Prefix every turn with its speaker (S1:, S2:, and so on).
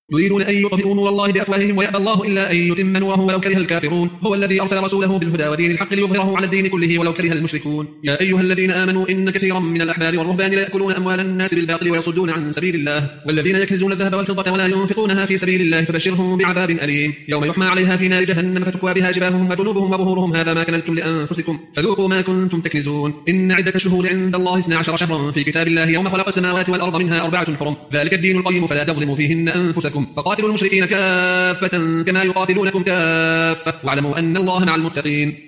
S1: يريدون أن يطفئوا نور الله بأفواههم ويأبى الله إلا أن يتم نوره ولو كره الكافرون. هو الذي أرسل رسوله بالهدى ودين الحق ليظهره على الدين كله ولو كره المشركون. يا أيها الذين آمنوا إن كثيرا من الأحبار والرهبان لا يأكلون أموال الناس بالباطل ويصدون عن سبيل الله، والذين يكنزون الذهب والفضة ولا ينفقونها في سبيل الله فبشرهم بعذاب أليم يوم يحمى عليها في نار جهنم فتكوى بها جباههم وجنوبهم وظهورهم هذا ما كنزتم لأنفسكم فذوقوا ما كنتم تكنزون. إن عدة الشهور عند الله 12 شهرا في كتاب الله يوم خلق السماوات والأرض منها 4 حرم ذلك الدين القيم فلا تظلموا فيهن أنفسكم فقاتلوا المشركين كافة كما يقاتلونكم كافة واعلموا أن الله مع المتقين.